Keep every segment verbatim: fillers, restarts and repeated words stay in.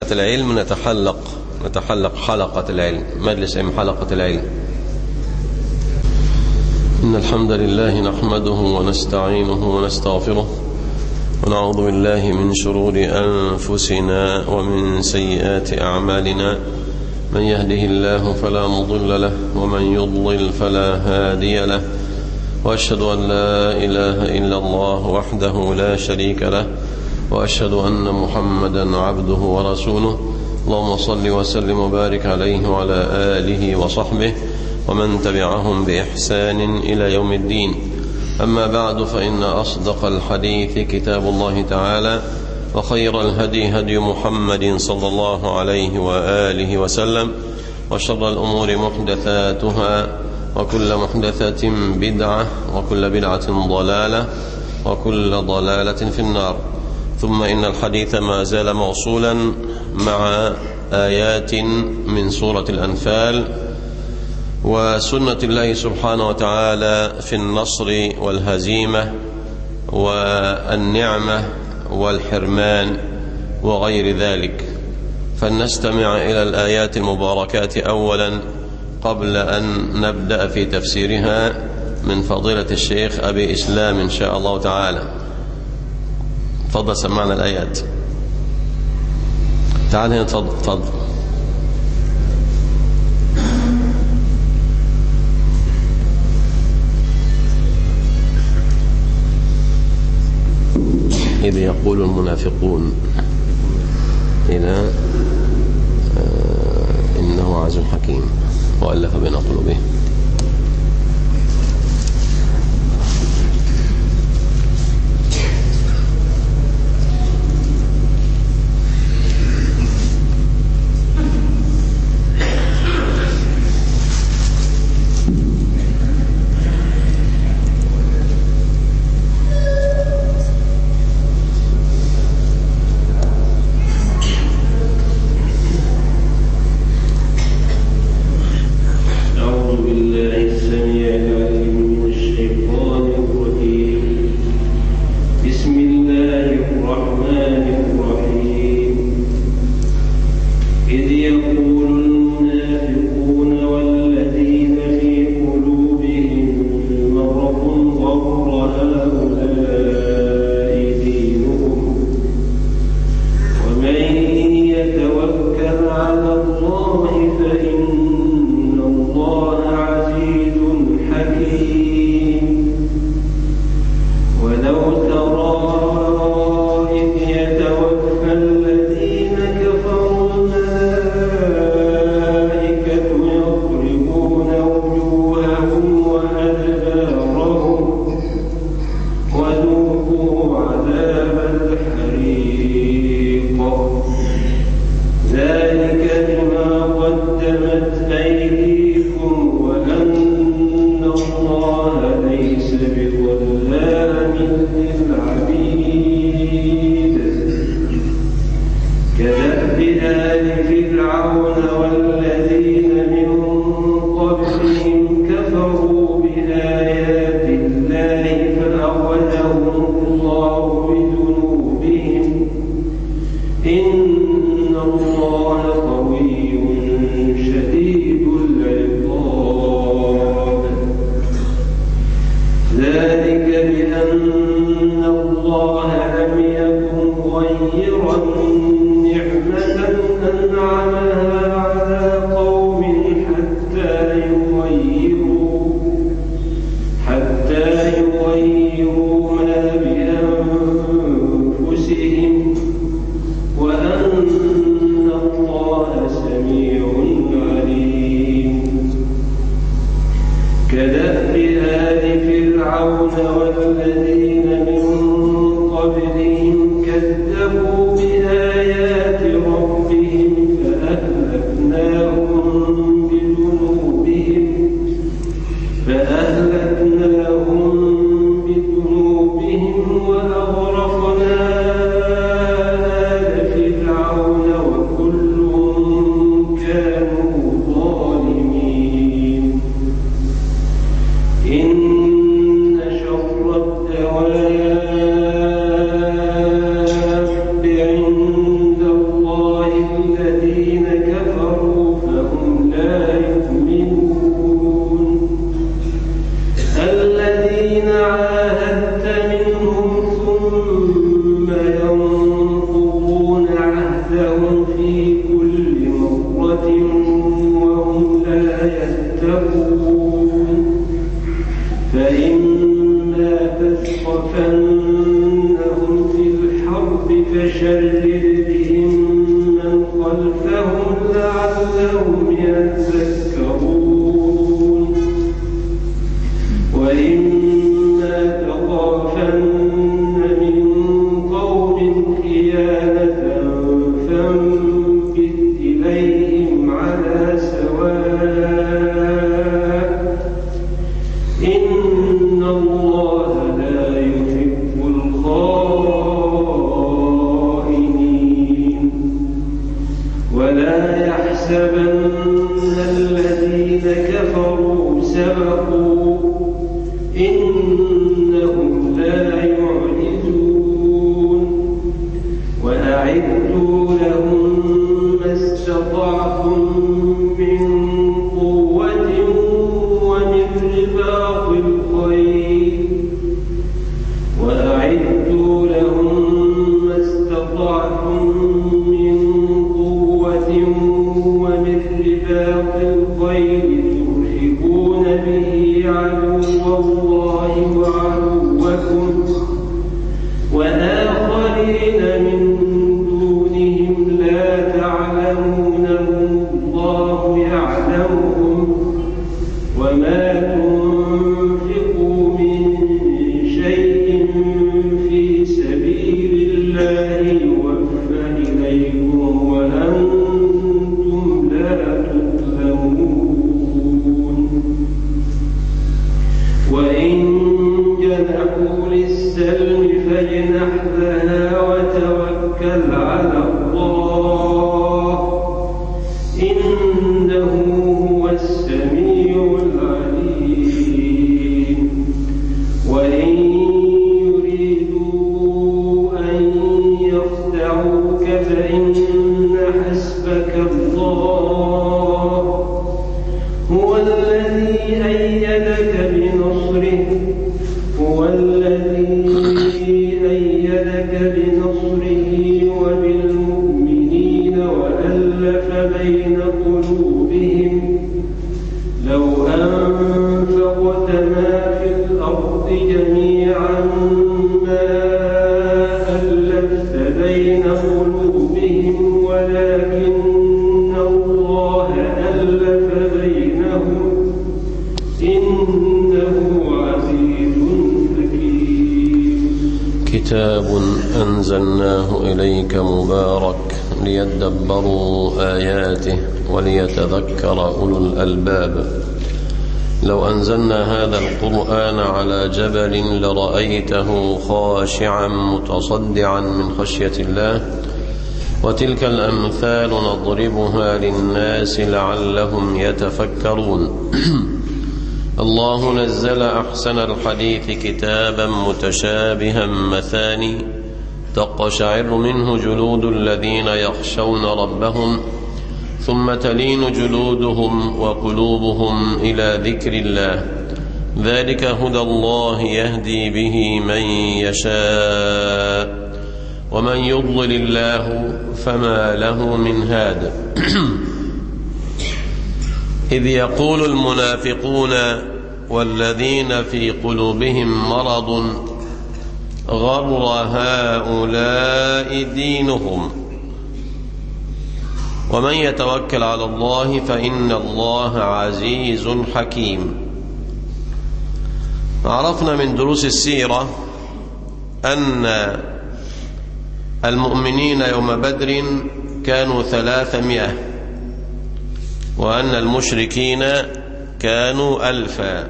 العلم نتحلق نتحلق حلقة العلم، مجلس أم حلقة العلم. إن الحمد لله نحمده ونستعينه ونستغفره ونعوذ بالله من شرور أنفسنا ومن سيئات أعمالنا. من يهده الله فلا مضل له ومن يضلل فلا هادي له، وأشهد أن لا إله إلا الله وحده لا شريك له، وأشهد أن محمدا عبده ورسوله. اللهم صل وسلم وبارك عليه وعلى آله وصحبه ومن تبعهم بإحسان إلى يوم الدين. أما بعد، فإن أصدق الحديث كتاب الله تعالى، وخير الهدي هدي محمد صلى الله عليه وآله وسلم، وشر الأمور محدثاتها، وكل محدثة بدعة، وكل بدعة ضلالة، وكل ضلالة في النار. ثم إن الحديث ما زال موصولا مع آيات من سورة الأنفال وسنة الله سبحانه وتعالى في النصر والهزيمة والنعمة والحرمان وغير ذلك. فلنستمع إلى الآيات المباركات أولا قبل أن نبدأ في تفسيرها من فضيلة الشيخ أبي إسلام إن شاء الله تعالى. تفضل سمعنا الآيات. تعال هنا، تفضل تفضل. إذ يقول المنافقون إلى آه إنه عزيز حكيم وألف بين قلوبهم. كذبوا بآيات ربهم فأهلكناهم الذين كفروا فهم لا يؤمنون الذين عاهدت منهم ثم ينقضون عهدهم في كل مرة وهم لا يتقون فإما تثقفنهم في الحرب فشرد بهم من خلفهم لعلهم يذكرون وإما تخافن من قوم خيانة فانبذ إليهم على سواء إن الله لا يحب الخائنين ولا يحسبن الذين كفروا سبقوا إنهم لا يعجزون وأعدوا لهم ما استطعتم من قوة ومن رباط الخيل وأعدوا لهم ما استطعتم من قوة ومن رباط الخيل ترهبون به عدو الله وعدوكم وآخرين من دونهم لا تعلمونهم الله يعلمهم وما تنفقوا من شيء في سبيل الله يوفى إليكم وأنتم لا تظلمون وإن جنحوا للسلم فاجنح لها وتوكل على الله إنه هو السميع العليم وإن يريدوا أن يخدعوك فإن حسبك الله هو الذي أيدك بنصره هو الذي أيدك بنصره وبالمؤمنين وألف بين قلوبهم لو أنفقت ما في الأرض جميعا ما ألفت بين قلوبهم ولكن الله ألف بينهم إنه عزيز حكيم كتاب أنزلناه إليك مبارك ليدبروا آياته وليتذكر أولو الألباب لو أنزلنا هذا القرآن على جبل لرأيته خاشعا متصدعا من خشية الله وتلك الأمثال نضربها للناس لعلهم يتفكرون الله نزل أحسن الحديث كتابا متشابها مثاني تقشعر منه جلود الذين يخشون ربهم ثم تلين جلودهم وقلوبهم إلى ذكر الله ذلك هدى الله يهدي به من يشاء ومن يضلل الله فما له من هاد إذ يقول المنافقون والذين في قلوبهم مرض غر هؤلاء دينهم ومن يتوكل على الله فإن الله عزيز حكيم. عرفنا من دروس السيرة أن المؤمنين يوم بدر كانوا ثلاثمائة وأن المشركين كانوا ألفا.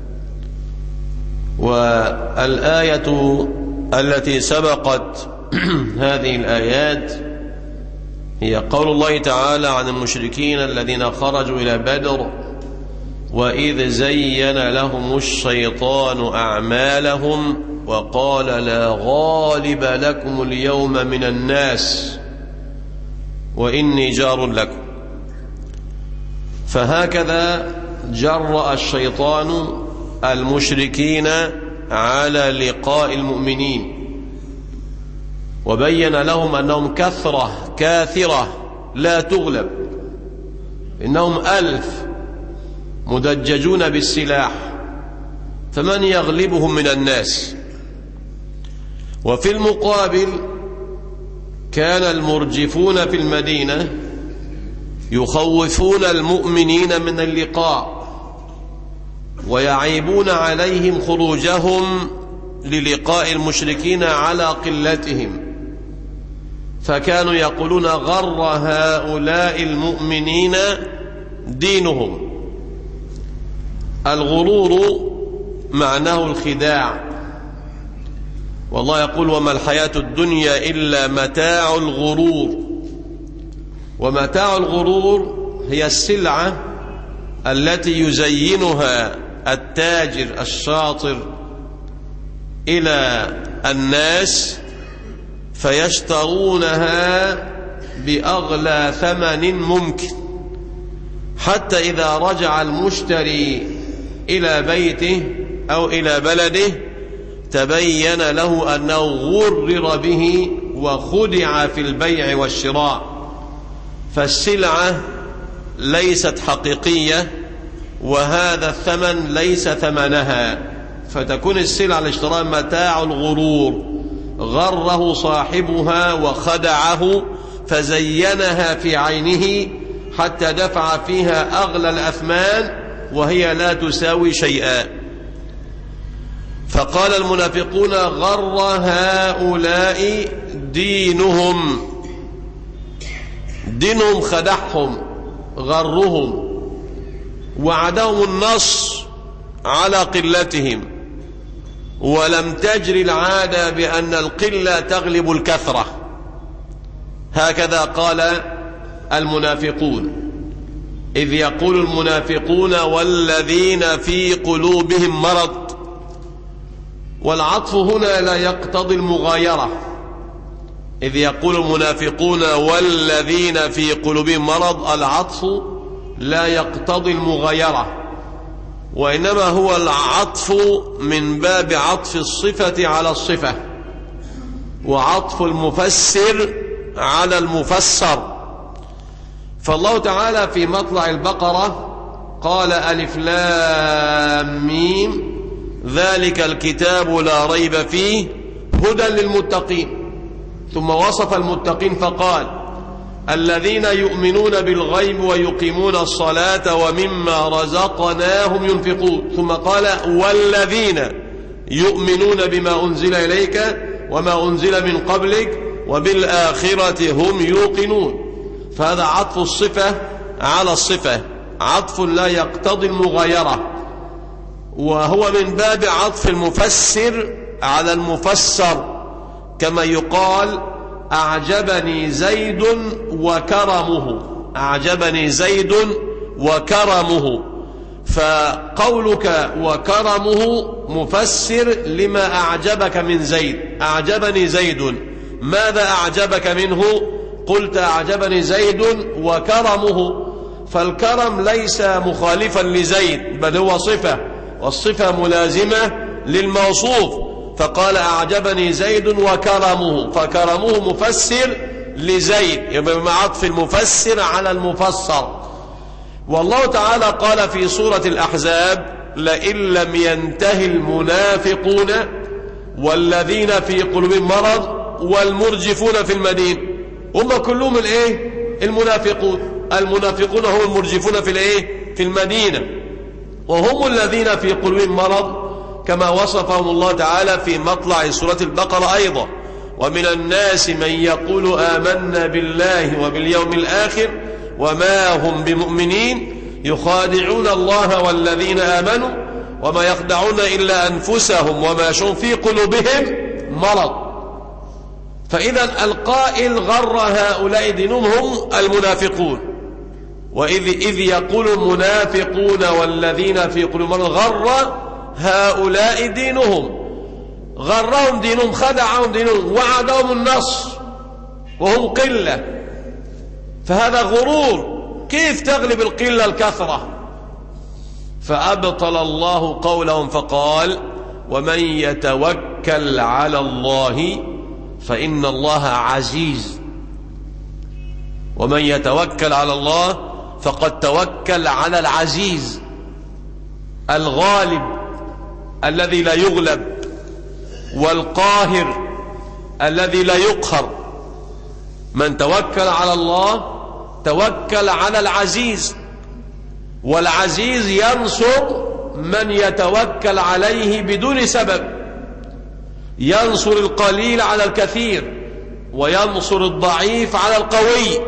والآية التي سبقت هذه الآيات هي قول الله تعالى عن المشركين الذين خرجوا إلى بدر وإذ زين لهم الشيطان أعمالهم وقال لا غالب لكم اليوم من الناس وإني جار لكم. فهكذا جرأ الشيطان المشركين على لقاء المؤمنين، وبين لهم أنهم كثرة كاثرة لا تغلب، إنهم ألف مدججون بالسلاح، فمن يغلبهم من الناس؟ وفي المقابل كان المرجفون في المدينة يخوفون المؤمنين من اللقاء، ويعيبون عليهم خروجهم للقاء المشركين على قلتهم، فكانوا يقولون غر هؤلاء المؤمنين دينهم. الغرور معناه الخداع، والله يقول وما الحياة الدنيا إلا متاع الغرور. ومتاع الغرور هي السلعة التي يزينها التاجر الشاطر إلى الناس فيشترونها بأغلى ثمن ممكن، حتى إذا رجع المشتري إلى بيته أو إلى بلده تبين له أنه غرر به وخدع في البيع والشراء، فالسلعة ليست حقيقية وهذا الثمن ليس ثمنها، فتكون السلعة الاشتراء متاع الغرور، غره صاحبها وخدعه فزينها في عينه حتى دفع فيها أغلى الأثمان وهي لا تساوي شيئا. فقال المنافقون غر هؤلاء دينهم، دينهم خدعهم غرهم، وعدهم النصر على قلتهم، ولم تجري العادة بأن القلة تغلب الكثرة. هكذا قال المنافقون، إذ يقول المنافقون والذين في قلوبهم مرض، والعطف هنا لا يقتضي المغايرة. إذ يقول المنافقون والذين في قلوبهم مرض، العطف لا يقتضي المغايرة، وإنما هو العطف من باب عطف الصفة على الصفة، وعطف المفسر على المفسر. فالله تعالى في مطلع البقرة قال ألف لام ميم ذلك الكتاب لا ريب فيه هدى للمتقين، ثم وصف المتقين فقال الذين يؤمنون بالغيب ويقيمون الصلاة ومما رزقناهم ينفقون، ثم قال والذين يؤمنون بما أنزل إليك وما أنزل من قبلك وبالآخرة هم يوقنون. فهذا عطف الصفة على الصفة، عطف لا يقتضي المغايرة، وهو من باب عطف المفسر على المفسر، كما يقال أعجبني زيد وكرمه، أعجبني زيد وكرمه، فقولك وكرمه مفسر لما أعجبك من زيد. أعجبني زيد، ماذا أعجبك منه؟ قلت أعجبني زيد وكرمه، فالكرم ليس مخالفا لزيد بل هو صفة، والصفة ملازمة للموصوف، فقال أعجبني زيد وكرمه، فكرمه مفسر لزيد، يبقى مع عطف المفسر على المفسر. والله تعالى قال في سورة الأحزاب لئن لم ينتهي المنافقون والذين في قلوبهم مرض والمرجفون في المدينة، هم كلهم الايه؟ المنافقون. المنافقون هم المرجفون في الايه؟ في المدينة، وهم الذين في قلوبهم مرض كما وصفهم الله تعالى في مطلع سورة البقرة أيضا. ومن الناس من يقول آمنا بالله وباليوم الآخر وما هم بمؤمنين يخادعون الله والذين آمنوا وما يخدعون إلا أنفسهم وما شهم في قلوبهم مرض. فإذا القائل غر هؤلاء دينهم هم المنافقون. وإذ إذ يقول المنافقون والذين في قلوبهم مرض غر هؤلاء دينهم، غرهم دينهم، خدعهم دينهم، وعدهم النصر وهم قلة، فهذا غرور. كيف تغلب القلة الكثرة؟ فأبطل الله قولهم فقال ومن يتوكل على الله فإن الله عزيز. ومن يتوكل على الله فقد توكل على العزيز الغالب الذي لا يغلب، والقاهر الذي لا يقهر. من توكل على الله توكل على العزيز، والعزيز ينصر من يتوكل عليه بدون سبب. ينصر القليل على الكثير، وينصر الضعيف على القوي،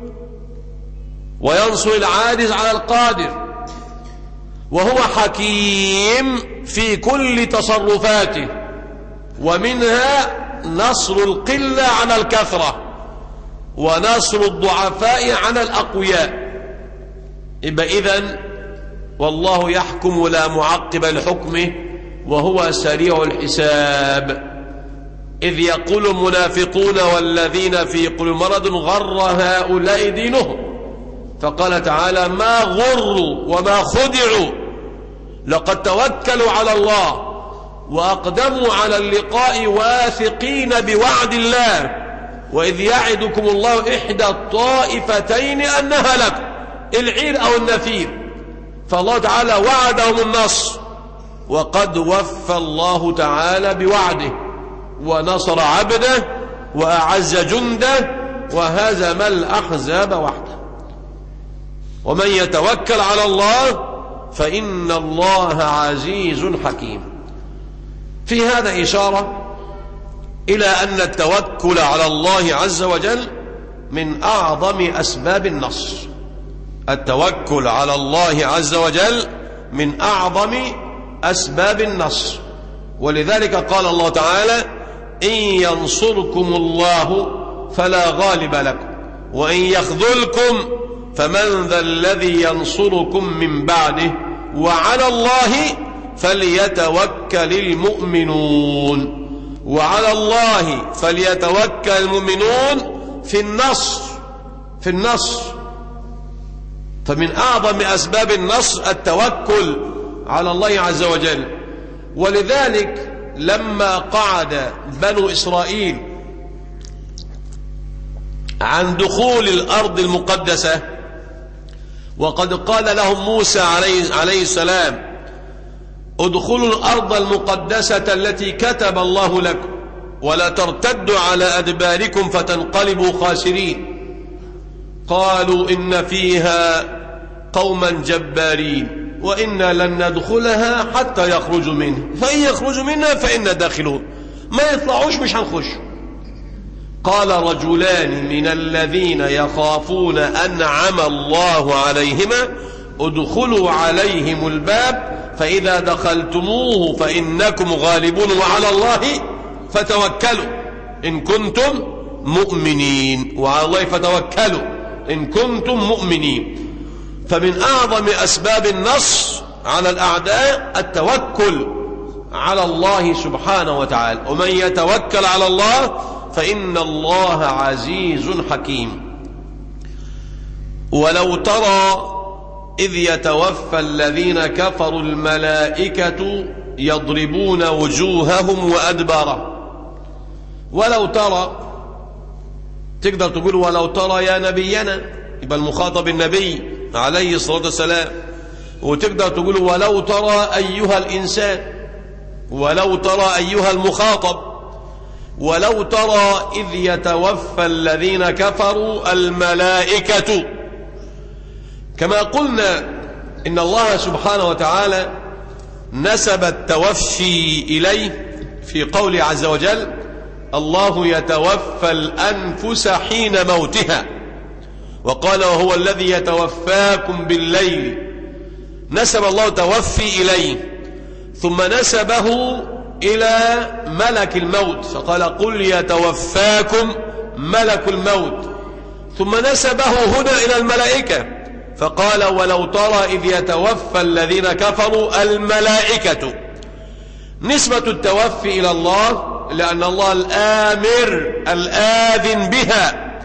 وينصر العاجز على القادر. وهو حكيم في كل تصرفاته، ومنها نصر القلة على الكثرة، ونصر الضعفاء على الأقوياء. يبقى إذن والله يحكم لا معقب لحكمه وهو سريع الحساب. إذ يقول المنافقون والذين في قلوبهم مرض غر هؤلاء دينهم، فقال تعالى ما غروا وما خدعوا، لقد توكلوا على الله وأقدموا على اللقاء واثقين بوعد الله. وإذ يعدكم الله إحدى الطائفتين أنها لكم، العير أو النفير. فالله تعالى وعدهم النصر، وقد وفى الله تعالى بوعده، ونصر عبده وأعز جنده وهزم الأحزاب وحده. ومن يتوكل على الله فإن الله عزيز حكيم. في هذا إشارة إلى أن التوكل على الله عز وجل من أعظم أسباب النصر. التوكل على الله عز وجل من أعظم أسباب النصر. ولذلك قال الله تعالى إن ينصركم الله فلا غالب لكم وإن يخذلكم فمن ذا الذي ينصركم من بعده وعلى الله فليتوكل المؤمنون. وعلى الله فليتوكل المؤمنون في النصر في النصر فمن أعظم أسباب النصر التوكل على الله عز وجل. ولذلك لما قعد بنو إسرائيل عن دخول الأرض المقدسة، وقد قال لهم موسى عليه, عليه السلام ادخلوا الأرض المقدسة التي كتب الله لكم ولا ترتدوا على أدباركم فتنقلبوا خاسرين، قالوا إن فيها قوما جبارين وإنا لن ندخلها حتى يخرجوا منها فإن يخرجوا منها فإنا داخلون، ما يطلعوش مش هنخش. قال رجلان من الذين يخافون أنعم الله عليهما ادخلوا عليهم الباب فإذا دخلتموه فإنكم غالبون وعلى الله فتوكلوا إن كنتم مؤمنين. وعلى الله فتوكلوا إن كنتم مؤمنين. فمن أعظم أسباب النصر على الأعداء التوكل على الله سبحانه وتعالى. ومن يتوكل على الله فإن الله عزيز حكيم. ولو ترى إذ يتوفى الذين كفروا الملائكة يضربون وجوههم وأدبارهم. ولو ترى تقدر تقول ولو ترى يا نبينا، يبقى المخاطب النبي عليه الصلاة والسلام. وتقدر تقول ولو ترى أيها الإنسان، ولو ترى أيها المخاطب. ولو ترى إذ يتوفى الذين كفروا الملائكة. كما قلنا إن الله سبحانه وتعالى نسب التوفي إليه في قوله عز وجل الله يتوفى الأنفس حين موتها، وقال وهو الذي يتوفاكم بالليل. نسب الله توفي إليه، ثم نسبه إلى ملك الموت فقال قل يتوفاكم ملك الموت، ثم نسبه هنا إلى الملائكة فقال ولو ترى إذ يتوفى الذين كفروا الملائكة. نسبة التوفي إلى الله لأن الله الآمر الآذن بها،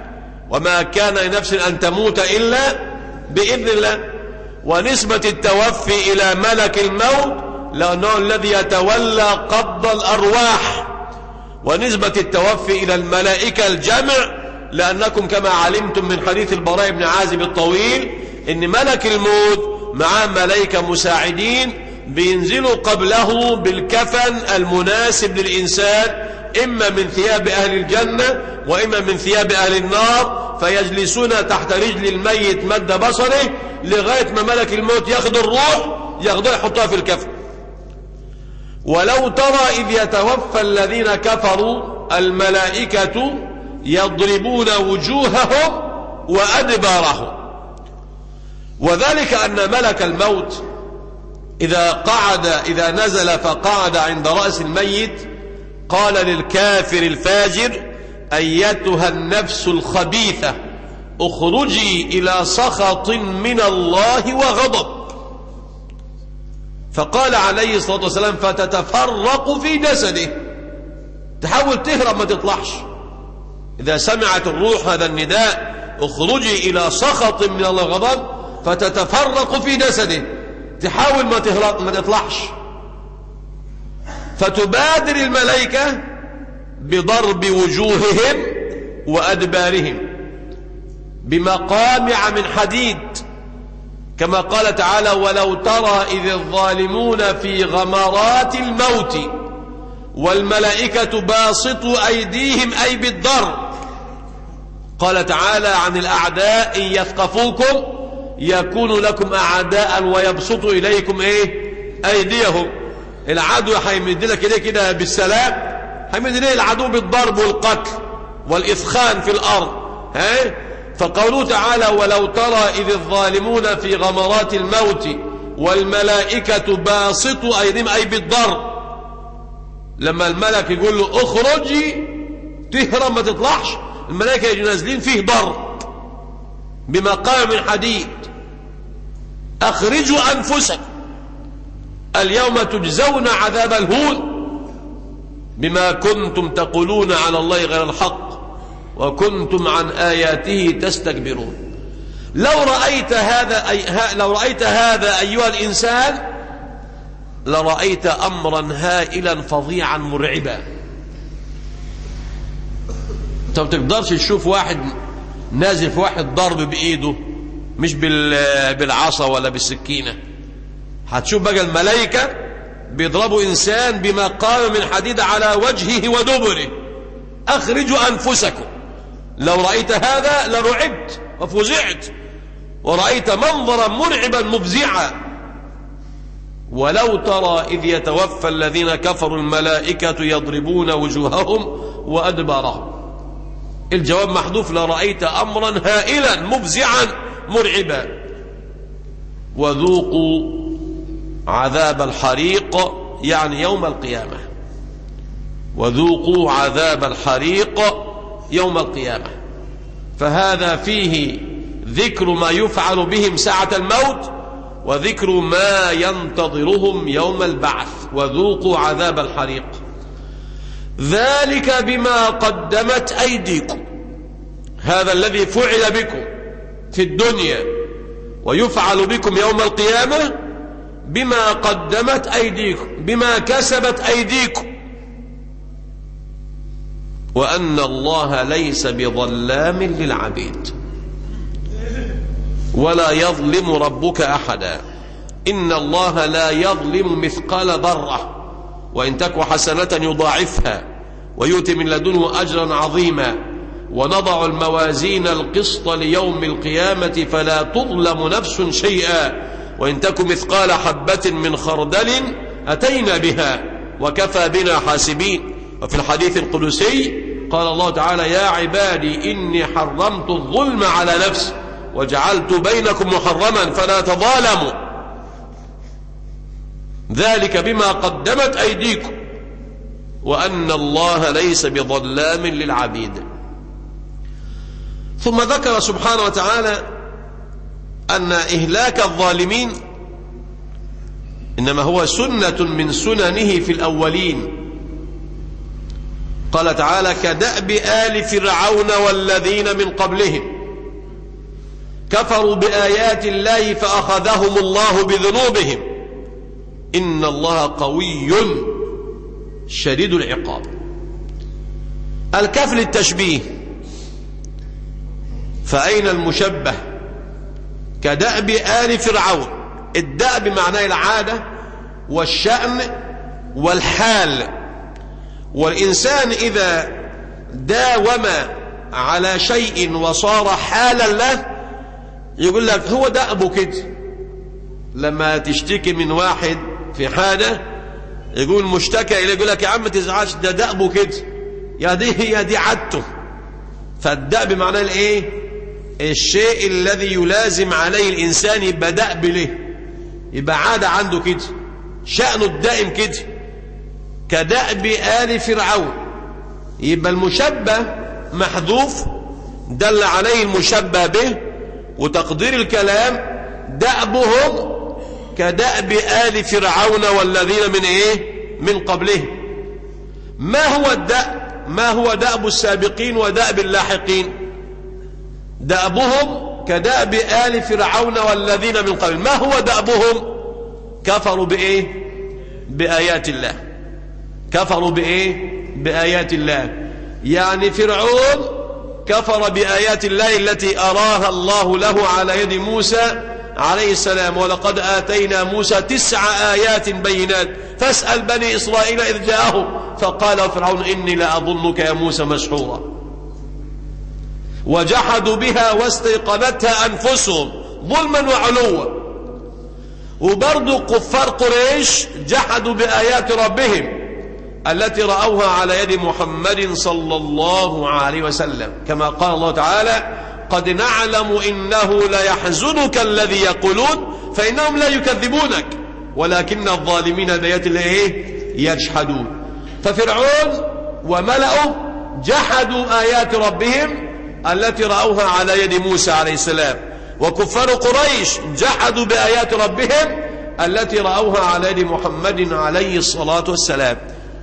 وما كان لنفس أن تموت إلا بإذن الله. ونسبة التوفي إلى ملك الموت لأنه الذي يتولى قبض الأرواح، ونسبة التوفي إلى الملائكة الجمع، لأنكم كما علمتم من حديث البراء بن عازب الطويل إن ملك الموت مع ملائكة مساعدين بينزلوا قبله بالكفن المناسب للإنسان، إما من ثياب أهل الجنة وإما من ثياب أهل النار، فيجلسون تحت رجل الميت مد بصره لغاية ما ملك الموت ياخذ الروح ياخذها يحطها في الكفن. ولو ترى إذ يتوفى الذين كفروا الملائكة يضربون وجوههم وأدبارهم. وذلك أن ملك الموت إذا قعد إذا نزل فقعد عند رأس الميت قال للكافر الفاجر: أيتها النفس الخبيثة اخرجي إلى سخط من الله وغضب. فقال عليه الصلاة والسلام: فتتفرق في جسده، تحاول تهرب ما تطلعش. إذا سمعت الروح هذا النداء اخرجي إلى سخط من الله وغضب فتتفرق في جسده، تحاول ما تهرب ما تطلعش. فتبادر الملائكة بضرب وجوههم وأدبارهم بمقامع من حديد، كما قال تعالى: ولو ترى إذ الظالمون في غمرات الموت والملائكة باسطوا أيديهم أي بالضرب. قال تعالى عن الأعداء: إن يثقفوكم يكونوا لكم أعداء ويبسطوا إليكم إيه أيديهم. العدو هيمد لك إيديه كده بالسلام، هيمد إليه العدو بالضرب والقتل والإثخان في الأرض. ها؟ فقوله تعالى: ولو ترى إذ الظالمون في غمرات الموت والملائكة باسطوا أيديهم أي بالضرب. لما الملك يقول له اخرجي تهرب ما تطلعش، الملائكة يجوا نازلين فيه ضرب بمقام من حديد. أخرجوا أنفسكم اليوم تجزون عذاب الهون بما كنتم تقولون على الله غير الحق وكنتم عن آياته تستكبرون. لو رأيت هذا أي لو رأيت هذا أيها الإنسان لرأيت أمرا هائلا فظيعا مرعبا. انت ما تقدرش تشوف واحد نازل في واحد ضرب بإيده، مش بالعصا ولا بالسكينة. هتشوف بقى الملائكة بيضربوا إنسان بمقام من حديد على وجهه ودبره. أخرجوا أنفسكم. لو رأيت هذا لرعبت وفزعت ورأيت منظرا مرعبا مفزعا. ولو ترى إذ يتوفى الذين كفروا الملائكة يضربون وجوههم وأدبارهم. الجواب محذوف: لرأيت أمرا هائلا مفزعا مرعبا. وذوقوا عذاب الحريق يعني يوم القيامة. وذوقوا عذاب الحريق يوم القيامة. فهذا فيه ذكر ما يفعل بهم ساعة الموت وذكر ما ينتظرهم يوم البعث. وذوقوا عذاب الحريق ذلك بما قدمت أيديكم. هذا الذي فعل بكم في الدنيا ويفعل بكم يوم القيامة بما قدمت أيديكم، بما كسبت أيديكم. وأن الله ليس بظلام للعبيد ولا يظلم ربك أحدا. إن الله لا يظلم مثقال ذرة وإن تك حسنة يضاعفها ويؤتي من لدنه أجرا عظيما. ونضع الموازين القسط ليوم القيامة فلا تظلم نفس شيئا وإن تك مثقال حبة من خردل أتينا بها وكفى بنا حاسبين. وفي الحديث القدسي قال الله تعالى: يا عبادي إني حرمت الظلم على نفسي وجعلت بينكم محرما فلا تظالموا ذلك بما قدمت أيديكم وأن الله ليس بظلام للعبيد. ثم ذكر سبحانه وتعالى أن إهلاك الظالمين إنما هو سنة من سننه في الأولين. قال تعالى كدأب آل فرعون والذين من قبلهم كفروا بآيات الله فأخذهم الله بذنوبهم إن الله قوي شديد العقاب. الكف للتشبيه، فأين المشبه؟ كدأب آل فرعون. الدأب معناه العادة والشأن والحال، والإنسان إذا داوم على شيء وصار حالا له يقول لك هو دأبه كده. لما تشتكي من واحد في حاجة يقول مشتكى إليه يقول لك يا عم تزعلش ده دأبه كده، يا دي هي دي عادته. فالدأب معناه الايه؟ الشيء الذي يلازم عليه الإنسان يبقى دأب له، يبقى عادة عنده كده، شأنه الدائم كده. كدأب آل فرعون، يبقى المشبه محذوف دل عليه المشبه به، وتقدير الكلام دأبهم كدأب آل فرعون والذين من ايه؟ من قبلهم. ما هو الدأب؟ ما هو دأب السابقين ودأب اللاحقين؟ دأبهم كدأب آل فرعون والذين من قبل. ما هو دأبهم؟ كفروا بإيه؟ بآيات الله. كفروا بإيه؟ بآيات الله. يعني فرعون كفر بآيات الله التي أراها الله له على يد موسى عليه السلام، ولقد آتينا موسى تسع آيات بينات فاسأل بني إسرائيل إذ جاءهم فقال فرعون إني لأظنك يا موسى مسحورا. وجحدوا بها واستيقنتها أنفسهم ظلما وعلوا. وبرضو كفار قريش جحدوا بآيات ربهم التي رأوها على يد محمد صلى الله عليه وسلم، كما قال الله تعالى قد نعلم إنه ليحزنك الذي يقولون فإنهم لا يكذبونك ولكن الظالمين بآيات الله يجحدون. ففرعون وملأه جحدوا آيات ربهم التي رأوها على يد موسى عليه السلام، وكفار قريش جحدوا بآيات ربهم التي رأوها على يد محمد عليه الصلاة والسلام.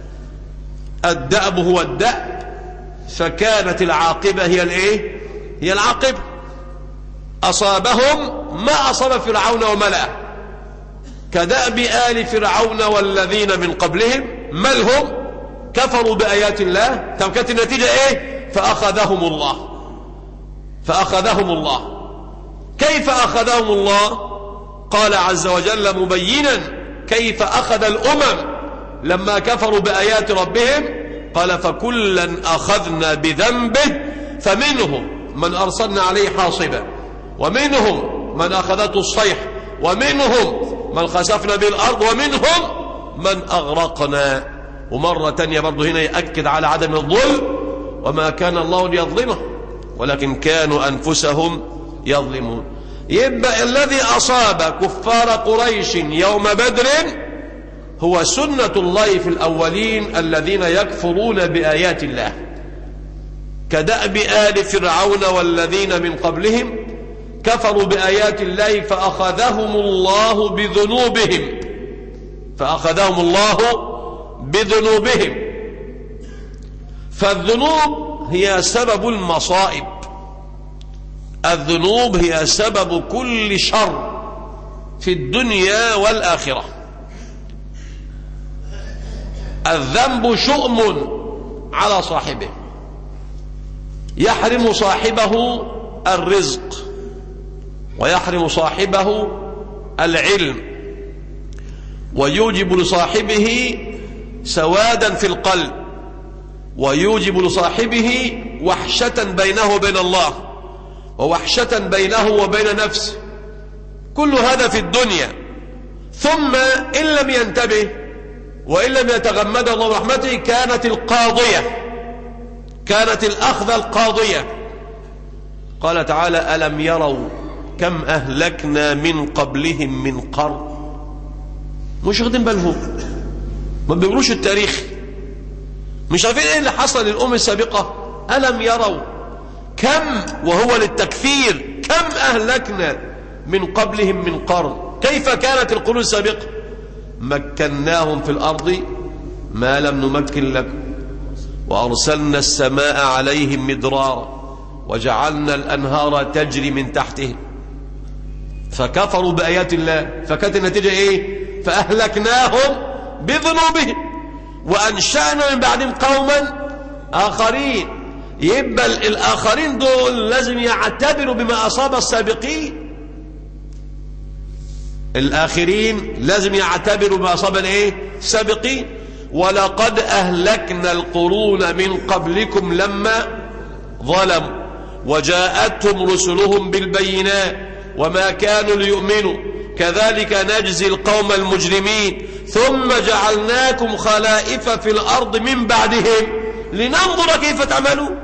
الدأب هو الدأب، فكانت العاقبة هي الايه؟ هي العاقبة. أصابهم ما أصاب فرعون وملأه كدأب آل فرعون والذين من قبلهم. ما لهم؟ كفروا بآيات الله. طب كانت النتيجة ايه؟ فأخذهم الله. فأخذهم الله. كيف أخذهم الله؟ قال عز وجل مبينا كيف أخذ الأمم لما كفروا بآيات ربهم، قال فكلا أخذنا بذنبه فمنهم من أرسلنا عليه حاصبا ومنهم من أخذته الصيحة ومنهم من خسفنا به الأرض ومنهم من أغرقنا. ومرة تانية برضو هنا يأكد على عدم الظلم، وما كان الله ليظلمه ولكن كانوا أنفسهم يظلمون. يبقى الذي أصاب كفار قريش يوم بدر هو سنة الله في الأولين الذين يكفرون بآيات الله، كدأب آل فرعون والذين من قبلهم كفروا بآيات الله فأخذهم الله بذنوبهم. فأخذهم الله بذنوبهم. فالذنوب هي سبب المصائب، الذنوب هي سبب كل شر في الدنيا والآخرة. الذنب شؤم على صاحبه، يحرم صاحبه الرزق ويحرم صاحبه العلم، ويوجب لصاحبه سوادا في القلب، ويوجب لصاحبه وحشة بينه وبين الله، ووحشة بينه وبين نفسه. كل هذا في الدنيا. ثم إن لم ينتبه وإن لم يتغمد الله برحمته كانت القاضية، كانت الأخذ القاضية. قال تعالى ألم يروا كم أهلكنا من قبلهم من قرن. مش واخدين بالهم، ما بيقولوش التاريخ، مش عارفين ايه اللي حصل للأمم السابقة. ألم يروا كم، وهو للتكثير، كم أهلكنا من قبلهم من قرن. كيف كانت القرون السابقة؟ مكناهم في الأرض ما لم نمكن لكم وأرسلنا السماء عليهم مدرارا وجعلنا الأنهار تجري من تحتهم فكفروا بآيات الله، فكانت النتيجة إيه؟ فأهلكناهم بذنوبهم وأنشأنا من بعدهم قوما آخرين. يبقى الآخرين دول لازم يعتبروا بما أصاب السابقين، الآخرين لازم يعتبروا بما أصاب الإيه؟ السابقين. ولقد أهلكنا القرون من قبلكم لما ظلموا وجاءتهم رسلهم بالبينات وما كانوا ليؤمنوا كذلك نجزي القوم المجرمين ثم جعلناكم خلائف في الأرض من بعدهم لننظر كيف تعملون.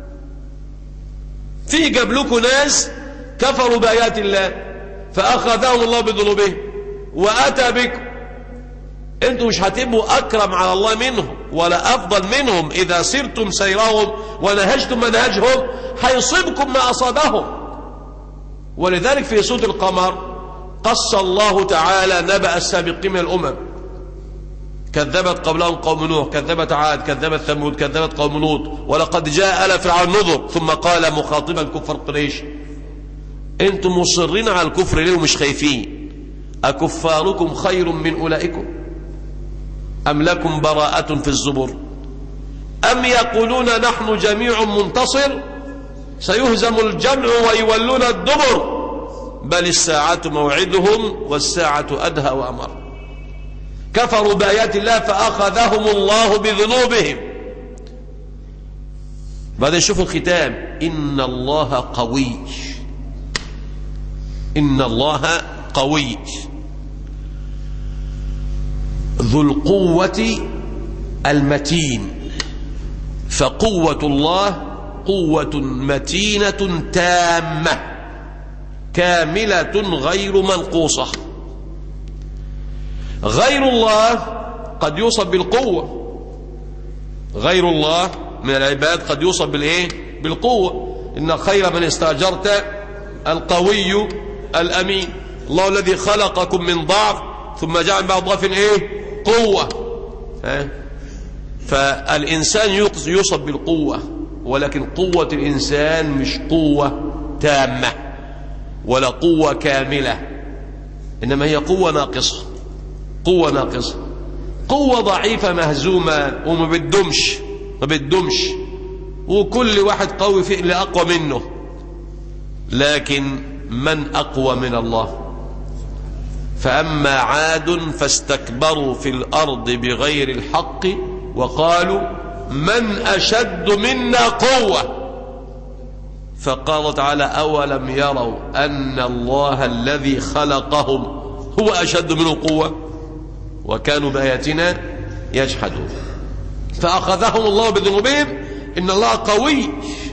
في قبلكم ناس كفروا بآيات الله فأخذهم الله بذنوبهم وأتى بكم، انتم مش هتبقوا أكرم على الله منهم ولا أفضل منهم. إذا سرتم سيرهم ونهجتم منهجهم هيصيبكم ما أصابهم. ولذلك في سورة القمر قص الله تعالى نبأ السابقين من الأمم، كذبت قبلهم قوم نوح، كذبت عاد، كذبت ثمود، كذبت قوم لوط، ولقد جاء آل فرعون نذر. ثم قال مخاطبا كفار قريش انتم مصرين على الكفر ليه ومش خايفين؟ أكفاركم خير من أولئكم أم لكم براءة في الزبر أم يقولون نحن جميع منتصر سيهزم الجمع ويولون الدبر بل الساعة موعدهم والساعة أدهى وأمر. كفروا بآيات الله فأخذهم الله بذنوبهم. بعد شوفوا الختام، إن الله قوي، إن الله قوي ذو القوة المتين. فقوة الله قوة متينة تامة كاملة غير منقوصة. غير الله قد يوصف بالقوة، غير الله من العباد قد يوصف بالإيه؟ بالقوة. إن خير من استأجرت القوي الأمين. الله الذي خلقكم من ضعف ثم جعل بعد ضعف إيه؟ قوة. ها؟ فالإنسان يوصف بالقوة، ولكن قوة الإنسان مش قوة تامة ولا قوة كاملة، إنما هي قوة ناقصة، قوة ناقصة، قوة ضعيفة مهزومة وما بتدمش ما بتدمش وكل واحد قوي في اللي أقوى منه. لكن من أقوى من الله؟ فأما عاد فاستكبروا في الأرض بغير الحق وقالوا من أشد منا قوة. فقال تعالى أولم يروا أن الله الذي خلقهم هو أشد منه قوة وكانوا بآياتنا يجحدون. فأخذهم الله بذنوبهم. إن الله قوي،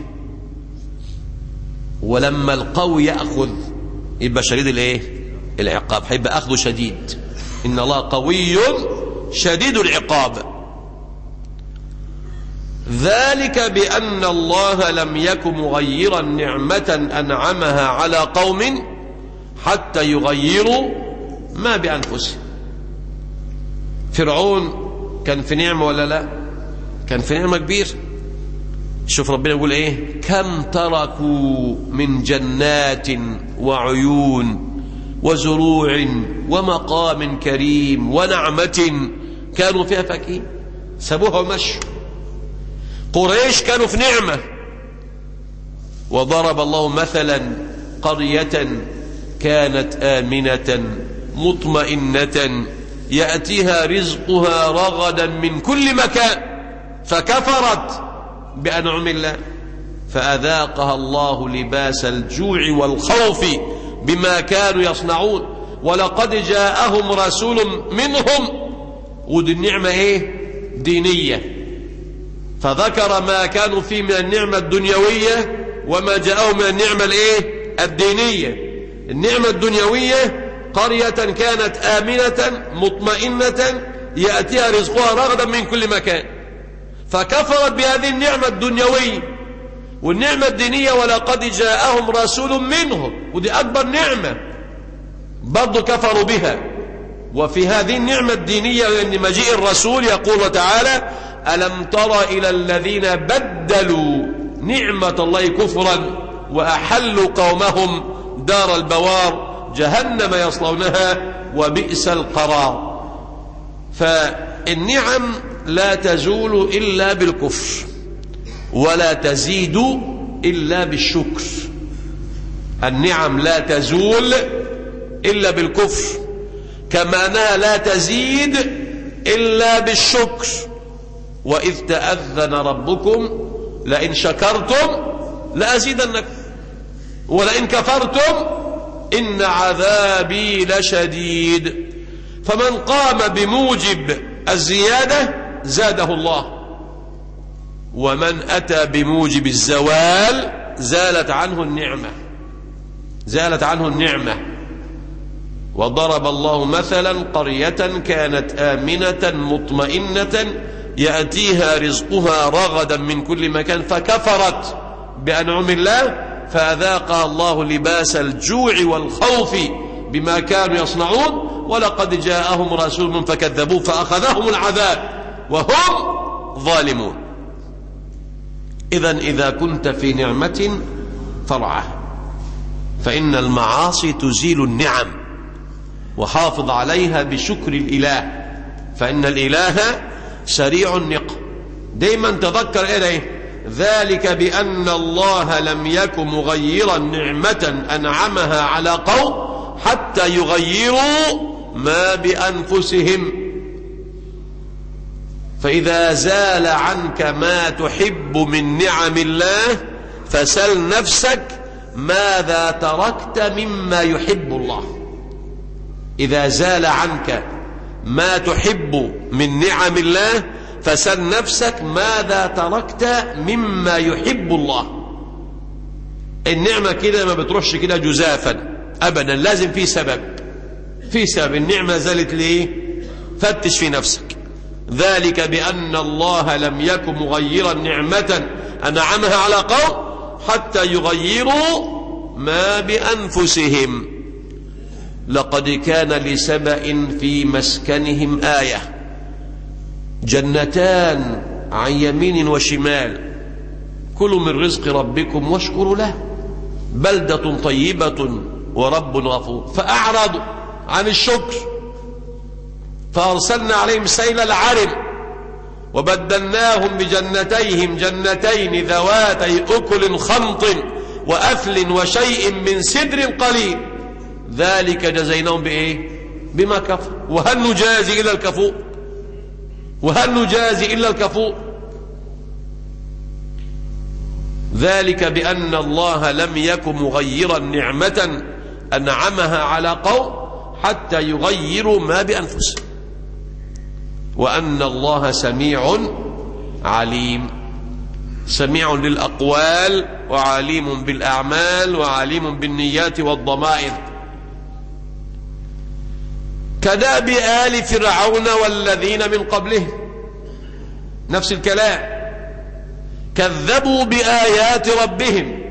ولما القوي يأخذ يبقى شديد الايه؟ العقاب، هيبقى أخذه شديد. إن الله قوي شديد العقاب. ذلك بأن الله لم يك مغيرا نعمة أنعمها على قوم حتى يغيروا ما بأنفسهم. فرعون كان في نعمة ولا لا؟ كان في نعمة كبير. شوف ربنا يقول ايه؟ كم تركوا من جنات وعيون وزروع ومقام كريم ونعمة كانوا فيها فاكهين، سابوها ومشوا. قريش كانوا في نعمة. وضرب الله مثلا قرية كانت آمنة مطمئنة يأتيها رزقها رغدا من كل مكان فكفرت بأنعم الله فأذاقها الله لباس الجوع والخوف بما كانوا يصنعون ولقد جاءهم رسول منهم. ودي النعمة ايه؟ دينية. فذكر ما كانوا فيه من النعمة الدنيوية وما جاءهم من النعمة الايه؟ الدينية. النعمة الدنيوية قرية كانت آمنة مطمئنة يأتيها رزقها رغدا من كل مكان فكفرت بهذه النعمة الدنيوية. والنعمة الدينية ولقد جاءهم رسول منهم، ودي أكبر نعمة برضو كفروا بها. وفي هذه النعمة الدينية أن مجيء الرسول يقول تعالى ألم تر إلى الذين بدلوا نعمة الله كفرا وأحلوا قومهم دار البوار جهنم يصلونها وبئس القرار. فالنعم لا تزول إلا بالكفر ولا تزيد إلا بالشكر. النعم لا تزول إلا بالكفر كما أنها لا تزيد إلا بالشكر. وإذ تأذن ربكم لئن شكرتم لأزيدنكم ولئن كفرتم إن عذابي لشديد. فمن قام بموجب الزيادة زاده الله، ومن أتى بموجب الزوال زالت عنه النعمة زالت عنه النعمة. وضرب الله مثلا قرية كانت آمنة مطمئنة يأتيها رزقها رغدا من كل مكان فكفرت بأنعم الله فأذاقها الله لباس الجوع والخوف بما كانوا يصنعون ولقد جاءهم رسول فكذبوه فأخذهم العذاب وهم ظالمون. إذن إذا كنت في نعمة فرعه، فإن المعاصي تزيل النعم، وحافظ عليها بشكر الإله، فإن الإله سريع النقم. دايما تذكر إليه ذلك بأن الله لم يكن مغيرا نعمة أنعمها على قوم حتى يغيروا ما بأنفسهم. فإذا زال عنك ما تحب من نعم الله فسل نفسك ماذا تركت مما يحب الله. إذا زال عنك ما تحب من نعم الله فسل نفسك ماذا تركت مما يحب الله. النعمة كده ما بتروحش كده جزافا أبدا، لازم في سبب في سبب. النعمة زالت ليه؟ فتش في نفسك. ذلك بأن الله لم يكن مغيرا نعمة أنعمها على قوم حتى يغيروا ما بأنفسهم. لقد كان لسبأ في مسكنهم آية جنتان عن يمين وشمال كلوا من رزق ربكم واشكروا له بلدة طيبة ورب غفور. فأعرضوا عن الشكر فأرسلنا عليهم سيل العرم وبدلناهم بجنتيهم جنتين ذواتي أكل خمط وأثل وشيء من سدر قليل ذلك جزيناهم بإيه؟ بما كفر. وهل نجازي إلا الكفور؟ وهل نجازي إلا الكفور؟ ذلك بأن الله لم يكن مغيرا نعمة أنعمها على قوم حتى يغيروا ما بأنفسهم، وأن الله سميع عليم. سميع للأقوال وعليم بالأعمال وعليم بالنيات والضمائر. كدأب آل فرعون والذين من قبلهم نفس الكلام، كذبوا بآيات ربهم.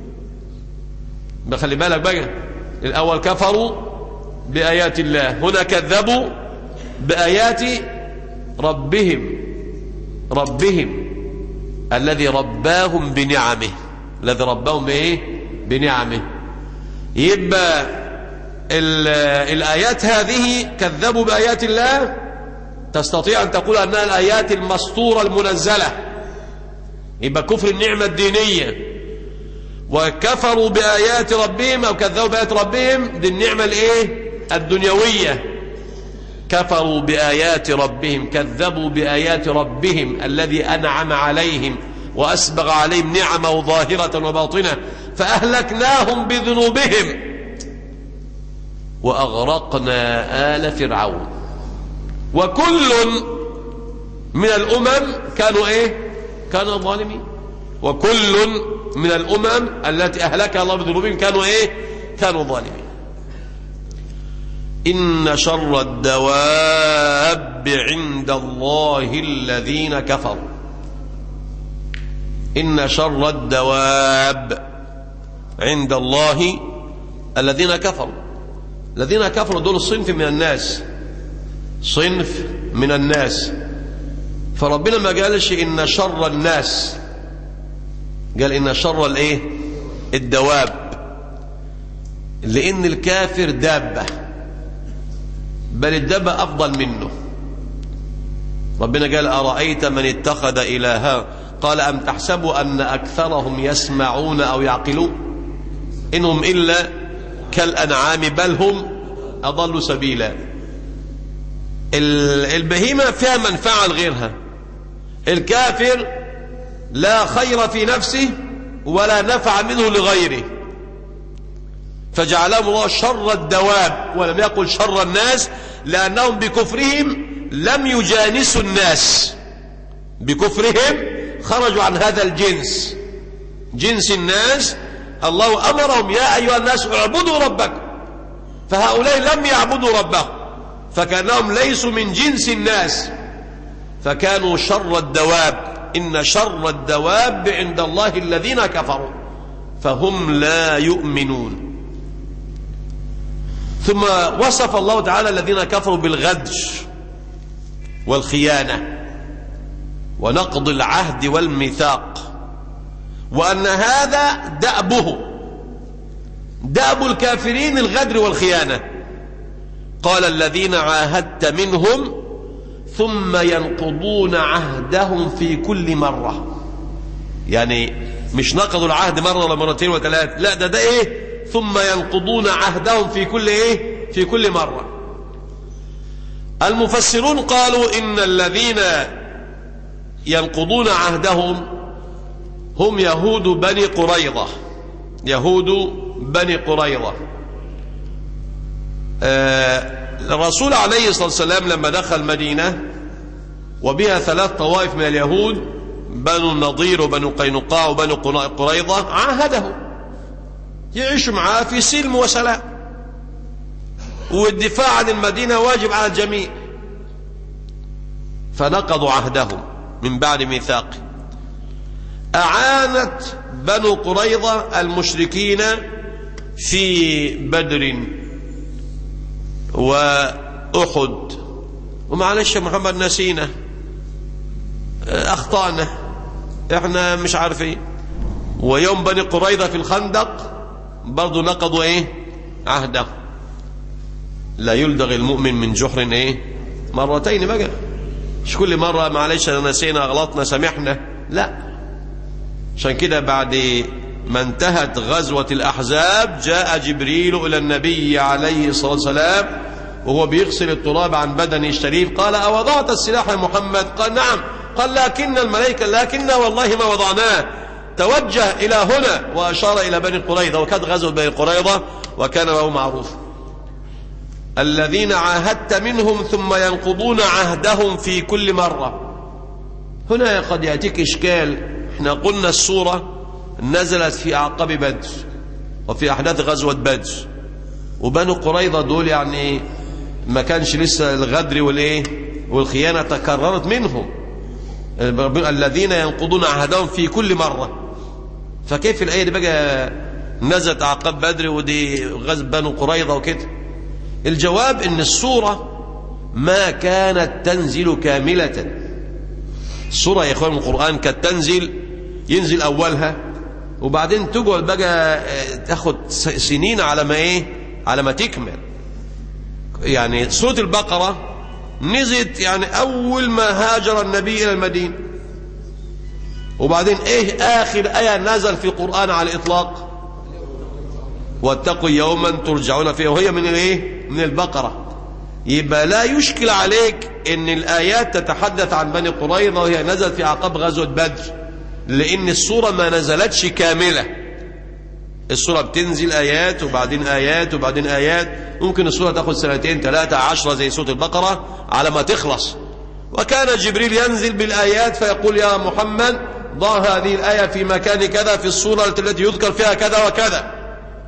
بخلي بالك بقى، الأول كفروا بآيات الله، هنا كذبوا بآيات ربهم ربهم الذي رباهم بنعمه الذي رباهم بإيه؟ بنعمه. يبقى الآيات هذه كذبوا بآيات الله تستطيع أن تقول أنها الآيات المسطورة المنزلة، يبقى كفر النعمة الدينية. وكفروا بآيات ربهم أو كذبوا بآيات ربهم دي النعمة الإيه؟ الدنيوية. كفروا بآيات ربهم، كذبوا بآيات ربهم الذي أنعم عليهم وأسبغ عليهم نعمه ظاهرة وباطنة فأهلكناهم بذنوبهم وأغرقنا آل فرعون. وكل من الأمم كانوا إيه؟ كانوا ظالمين. وكل من الأمم التي أهلكها الله بذنوبهم كانوا إيه؟ كانوا ظالمين. إن شر الدواب عند الله الذين كفروا. إن شر الدواب عند الله الذين كفروا. الذين كفروا دول صنف من الناس، صنف من الناس. فربنا ما قالش إن شر الناس، قال إن شر الايه الدواب، لأن الكافر دابة، بل الدابة أفضل منه. ربنا قال أرأيت من اتخذ إلهه، قال أم تحسبوا أن أكثرهم يسمعون أو يعقلون إنهم إلا كالأنعام بل هم أضل سبيلا. البهيمة فيها منفعة لغيرها، الكافر لا خير في نفسه ولا نفع منه لغيره، فجعلهم الله شر الدواب ولم يقل شر الناس، لأنهم بكفرهم لم يجانسوا الناس، بكفرهم خرجوا عن هذا الجنس، جنس الناس. الله أمرهم يا أيها الناس اعبدوا ربكم، فهؤلاء لم يعبدوا ربهم، فكانهم ليسوا من جنس الناس، فكانوا شر الدواب. إن شر الدواب عند الله الذين كفروا فهم لا يؤمنون. ثم وصف الله تعالى الذين كفروا بالغدر والخيانة ونقض العهد والميثاق، وأن هذا دأبه، دأب الكافرين الغدر والخيانة. قال الذين عاهدت منهم ثم ينقضون عهدهم في كل مرة، يعني مش نقضوا العهد مرة ولا مرتين وثلاث، لا ده ده ايه ثم ينقضون عهدهم في كل ايه في كل مرة. المفسرون قالوا إن الذين ينقضون عهدهم هم يهود بني قريظة، يهود بني قريظة. آه الرسول عليه الصلاة والسلام لما دخل مدينة وبها ثلاث طوائف من اليهود، بنو النضير وبنو قينقاع وبنو قريظة، عاهده يعيش معاه في سلم وسلام، والدفاع عن المدينة واجب على الجميع، فنقضوا عهدهم من بعد ميثاقه. أعانت بنو قريظة المشركين في بدر وأحد، ومعلش يا محمد نسينا، أخطأنا، احنا مش عارفين. ويوم بني قريظة في الخندق برضو نقضوا ايه عهده. لا يلدغ المؤمن من جحر ايه مرتين بقى، مش كل مرة معلش نسينا غلطنا سامحنا، لا. عشان كده بعد ما انتهت غزوة الأحزاب جاء جبريل إلى النبي عليه الصلاة والسلام وهو بيغسل التراب عن بدنه الشريف، قال أوضعت السلاح يا محمد؟ قال نعم. قال لكن الملائكة، لكن والله ما وضعناه، توجه إلى هنا، وأشار إلى بني قريظة، وكانت غزوة بني قريظة وكان له معروف. الذين عاهدت منهم ثم ينقضون عهدهم في كل مرة. هنا قد يأتيك إشكال، احنا قلنا السورة نزلت في أعقاب بدر وفي أحداث غزوة بدر، وبنو قريظة دول يعني ما كانش لسه الغدر والإيه والخيانة تكررت منهم. الذين ينقضون عهدهم في كل مرة، فكيف الآية دي بقى نزلت أعقاب بدر ودي غزو بنو قريظة وكده؟ الجواب إن السورة ما كانت تنزل كاملة. السورة يا إخوان القرآن كانت تنزل، ينزل أولها وبعدين تقعد بقى تاخد سنين على ما إيه على ما تكمل. يعني سورة البقرة نزلت يعني أول ما هاجر النبي إلى المدينة، وبعدين إيه آخر آية نزل في القرآن على الإطلاق؟ واتقوا يوما ترجعون فيه، وهي من الإيه من البقرة. يبقى لا يشكل عليك ان الآيات تتحدث عن بني قريظة وهي نزلت في أعقاب غزوة بدر، لأن السورة ما نزلتش كاملة. السورة بتنزل آيات وبعدين آيات وبعدين آيات، ممكن السورة تأخذ سنتين ثلاثة عشرة زي سورة البقرة على ما تخلص. وكان جبريل ينزل بالآيات فيقول يا محمد ضع هذه الآية في مكان كذا في السورة التي يذكر فيها كذا وكذا.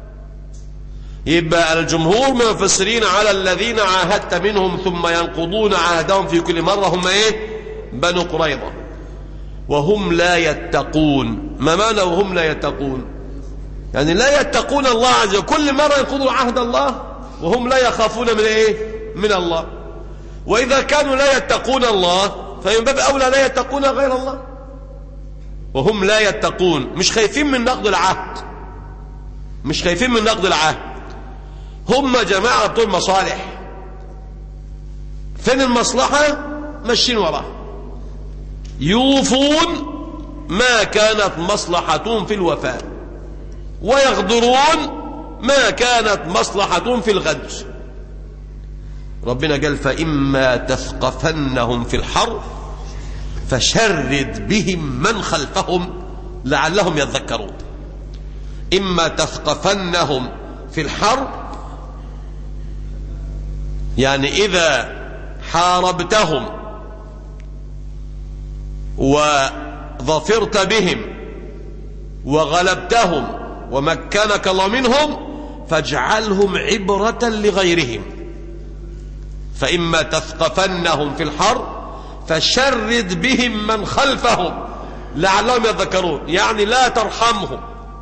يبقى الجمهور من المفسرين على الذين عاهدت منهم ثم ينقضون عهدهم في كل مرة هم ايه بنو قريظة، وهم لا يتقون. ما معنى وهم لا يتقون؟ يعني لا يتقون الله عز وجل، كل مرة ينقضوا عهد الله وهم لا يخافون من ايه من الله. وإذا كانوا لا يتقون الله فمن باب أولى لا يتقون غير الله، وهم لا يتقون. مش خايفين من نقض العهد، مش خايفين من نقض العهد. هم جماعة بتوع مصالح، فين المصلحة ماشيين وراها، يوفون ما كانت مصلحتهم في الوفاء، ويغدرون ما كانت مصلحتهم في الغدر. ربنا قال فإما تثقفنهم في الحرب فشرد بهم من خلفهم لعلهم يذكرون. إما تثقفنهم في الحرب يعني إذا حاربتهم وظفرت بهم وغلبتهم ومكنك الله منهم فاجعلهم عبرة لغيرهم. فإما تثقفنهم في الحرب فشرد بهم من خلفهم لعلهم يذكرون، يعني لا ترحمهم.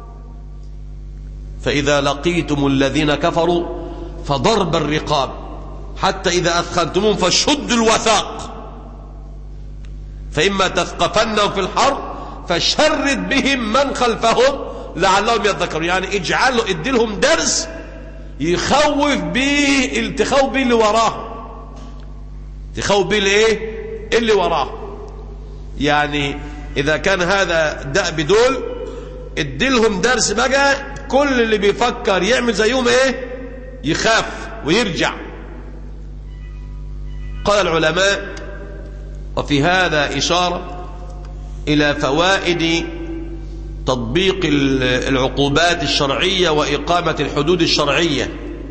فإذا لقيتم الذين كفروا فضرب الرقاب حتى إذا أثخنتموهم فشدوا الوثاق. فإما تثقفنهم في الحرب فشرد بهم من خلفهم لعلهم يذكرون، يعني اجعلوا اديلهم درس يخوف به، تخوف به اللي وراه، تخوف به الايه اللي وراه. يعني اذا كان هذا دأب دول اديلهم درس بقى، كل اللي بيفكر يعمل زيهم ايه يخاف ويرجع. قال العلماء وفي هذا إشارة إلى فوائد تطبيق العقوبات الشرعية وإقامة الحدود الشرعية.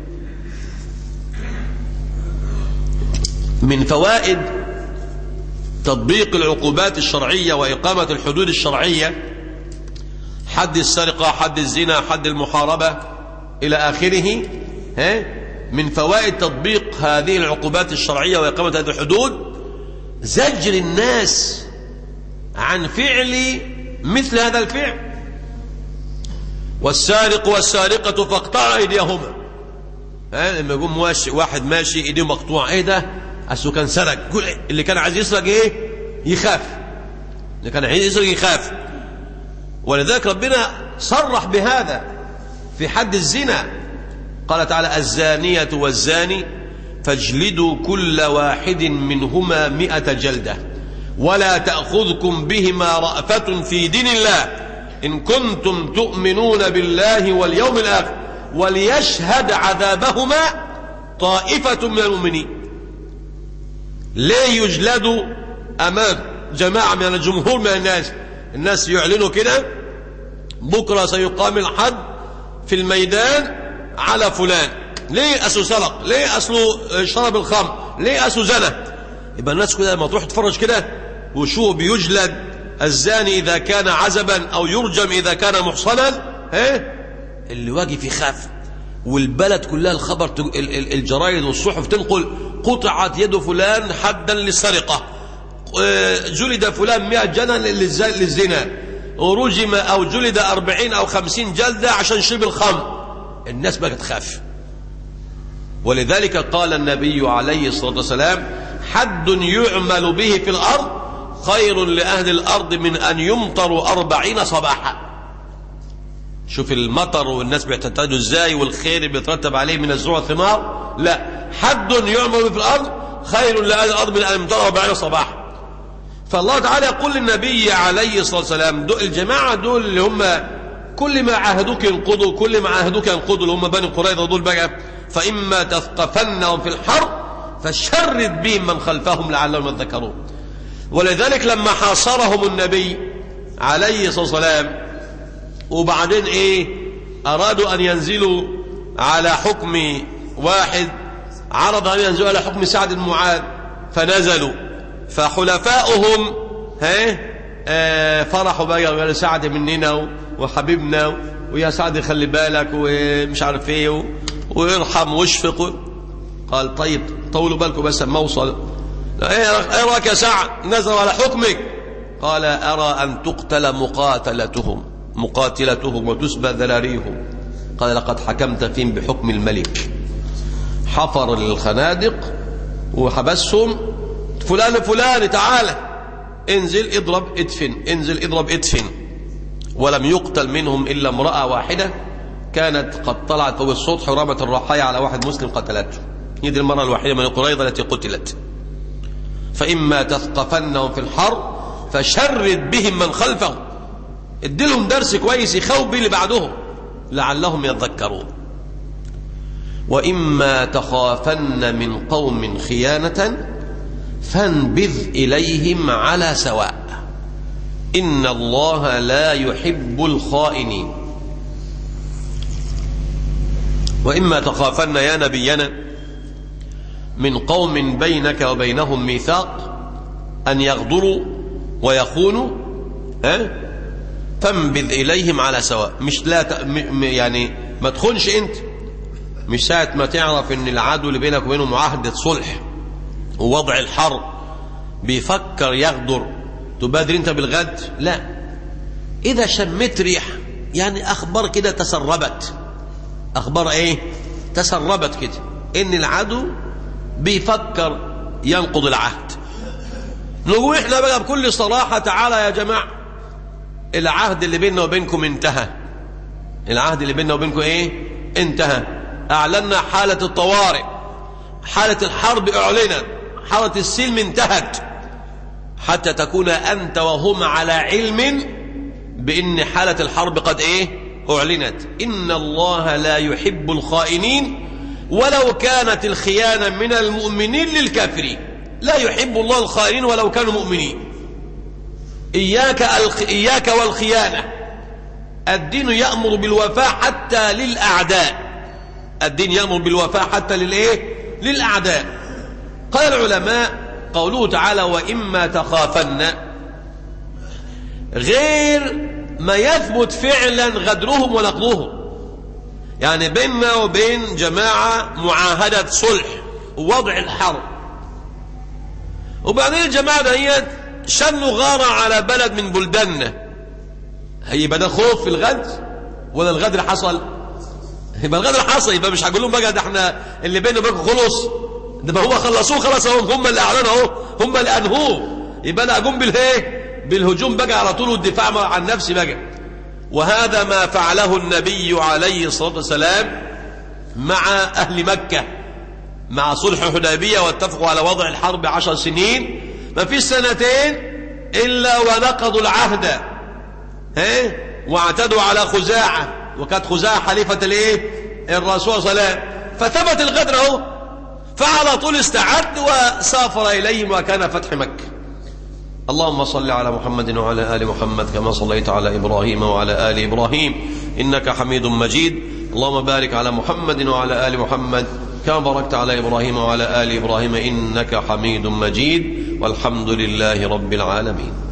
من فوائد تطبيق العقوبات الشرعية وإقامة الحدود الشرعية حد السرقة، حد الزنا، حد المحاربة إلى آخره. من فوائد تطبيق هذه العقوبات الشرعية وإقامة هذه الحدود زجر الناس عن فعل مثل هذا الفعل. والسارق والسارقة فاقطعوا أيديهما. لما يقوم واحد ماشي ايديه مقطوعة، ايه ده؟ أصله كان سرق. اللي كان عايز يسرق ايه يخاف، اللي كان عايز يسرق يخاف. ولذلك ربنا صرح بهذا في حد الزنا، قال تعالى الزانية والزاني فاجلدوا كل واحد منهما مئة جلدة ولا تأخذكم بهما رأفة في دين الله إن كنتم تؤمنون بالله واليوم الآخر وليشهد عذابهما طائفة من المؤمنين. ليه يجلدوا أمام جماعة من الجمهور من الناس؟ الناس يعلنوا كده بكرة سيقام الحد في الميدان على فلان، ليه أسو سرق، ليه أصله شرب الخمر، ليه أسو زنى. يبقى الناس كده لما تروح تفرج كده وشو بيجلد الزاني إذا كان عزبا أو يرجم إذا كان محصنا، ها اللي واقف يخاف. والبلد كلها الخبر، الجرايد والصحف تنقل قطعت يد فلان حدا للسرقة، جلد فلان مئة جلدة للزنا، ورجم أو جلد أربعين أو خمسين جلدة عشان شرب الخمر. الناس بقت تخاف. ولذلك قال النبي عليه الصلاة والسلام حد يعمل به في الأرض خير لأهل الأرض من أن يمطروا أربعين صباحا. شوف المطر والناس بيعتقدوا ازاي والخير بيترتب عليه من الزروع والثمار. لا، حد يعمل في الأرض خير لأهل الأرض من أن يمطروا أربعين صباحا. فالله تعالى يقول للنبي عليه الصلاة والسلام دول الجماعة دول اللي هم كل ما عاهدوك ينقضوا، كل ما عاهدوك ينقضوا، اللي هم بني قريظة دول بقى. فإما تثقفنهم في الحرب فشرد بهم من خلفهم لعلهم يذكرون. ولذلك لما حاصرهم النبي عليه الصلاة والسلام وبعدين ايه أرادوا أن ينزلوا على حكم واحد، عرض أن ينزلوا على حكم سعد بن معاذ فنزلوا، فحلفاؤهم ها آه فرحوا بقى قالوا سعد مننا وحبيبنا ويا سعد خلي بالك ومش عارف ايه ويرحم واشفق. قال طيب طولوا بالكم بس ما اوصل. ايه رايك يا سعد نزل على حكمك؟ قال ارى ان تقتل مقاتلتهم مقاتلتهم وتسبى ذراريهم. قال لقد حكمت فيهم بحكم الملك. حفر الخنادق وحبسهم فلان فلان تعالى انزل اضرب ادفن، انزل اضرب ادفن. ولم يقتل منهم إلا امرأة واحدة كانت قد طلعت فوق السطح ورمت الرحايا على واحد مسلم قتلته. هي دي المرأة الوحيدة من قريظة التي قتلت. فإما تثقفنهم في الحرب فشرد بهم من خلفهم، اديلهم درس كويس يخوف به اللي بعدهم لعلهم يذكرون. وإما تخافن من قوم خيانة فانبذ إليهم على سواء إن الله لا يحب الخائنين. وإما تخافن يا نبينا من قوم بينك وبينهم ميثاق أن يغدروا ويخونوا ها فانبذ إليهم على سواء. مش لا ت... م... يعني ما تخونش أنت، مش ساعة ما تعرف ان العدو اللي بينك وبينه معاهدة صلح ووضع الحرب بيفكر يغدر تبادر انت بالغد. لا، اذا شمت ريح يعني اخبار كده تسربت، اخبار ايه تسربت كده ان العدو بيفكر ينقض العهد، نقول احنا بقى بكل صراحة تعالى يا جماعة العهد اللي بيننا وبينكم انتهى، العهد اللي بيننا وبينكم ايه انتهى، اعلنا حالة الطوارئ، حالة الحرب اعلنت، حالة السلم انتهت، حتى تكون انت وهم على علم بان حالة الحرب قد ايه اعلنت. ان الله لا يحب الخائنين ولو كانت الخيانة من المؤمنين للكافرين. لا يحب الله الخائنين ولو كانوا مؤمنين. إياك, الخ... إياك والخيانة. الدين يأمر بالوفاء حتى للأعداء، الدين يأمر بالوفاء حتى للإيه؟ للأعداء. قال العلماء قوله تعالى وإما تخافن غير ما يثبت فعلا غدرهم ونقضهم، يعني بيننا وبين جماعة معاهدة صلح ووضع الحرب، وبعدين الجماعة دهيت شنوا غارة على بلد من بلداننا، هيبقى ده خوف في الغدر ولا الغدر حصل؟ يبقى الغدر حصل، يبقى مش هقول لهم بقى ده احنا اللي بيننا وبينكم خلص، ده ما هو خلصوه خلاص، هم هم اللي اعلنوا اهو، هم اللي انهوه، يبقى انا اقوم بالايه؟ بالهجوم بقى على طول والدفاع عن نفسي بقى. وهذا ما فعله النبي عليه الصلاة والسلام مع أهل مكة مع صلح الحديبية، واتفقوا على وضع الحرب عشر سنين، ما في سنتين إلا ونقضوا العهد ها واعتدوا على خزاعة، وكانت خزاعة حليفة الايه الرسول صلى الله عليه وسلم، فثبت الغدر اهو، فعلى طول استعد وسافر إليهم وكان فتح مكة. اللهم صل على محمد وعلى آل محمد كما صليت على إبراهيم وعلى آل إبراهيم إنك حميد مجيد. اللهم بارك على محمد وعلى آل محمد كما باركت على إبراهيم وعلى آل إبراهيم إنك حميد مجيد. والحمد لله رب العالمين.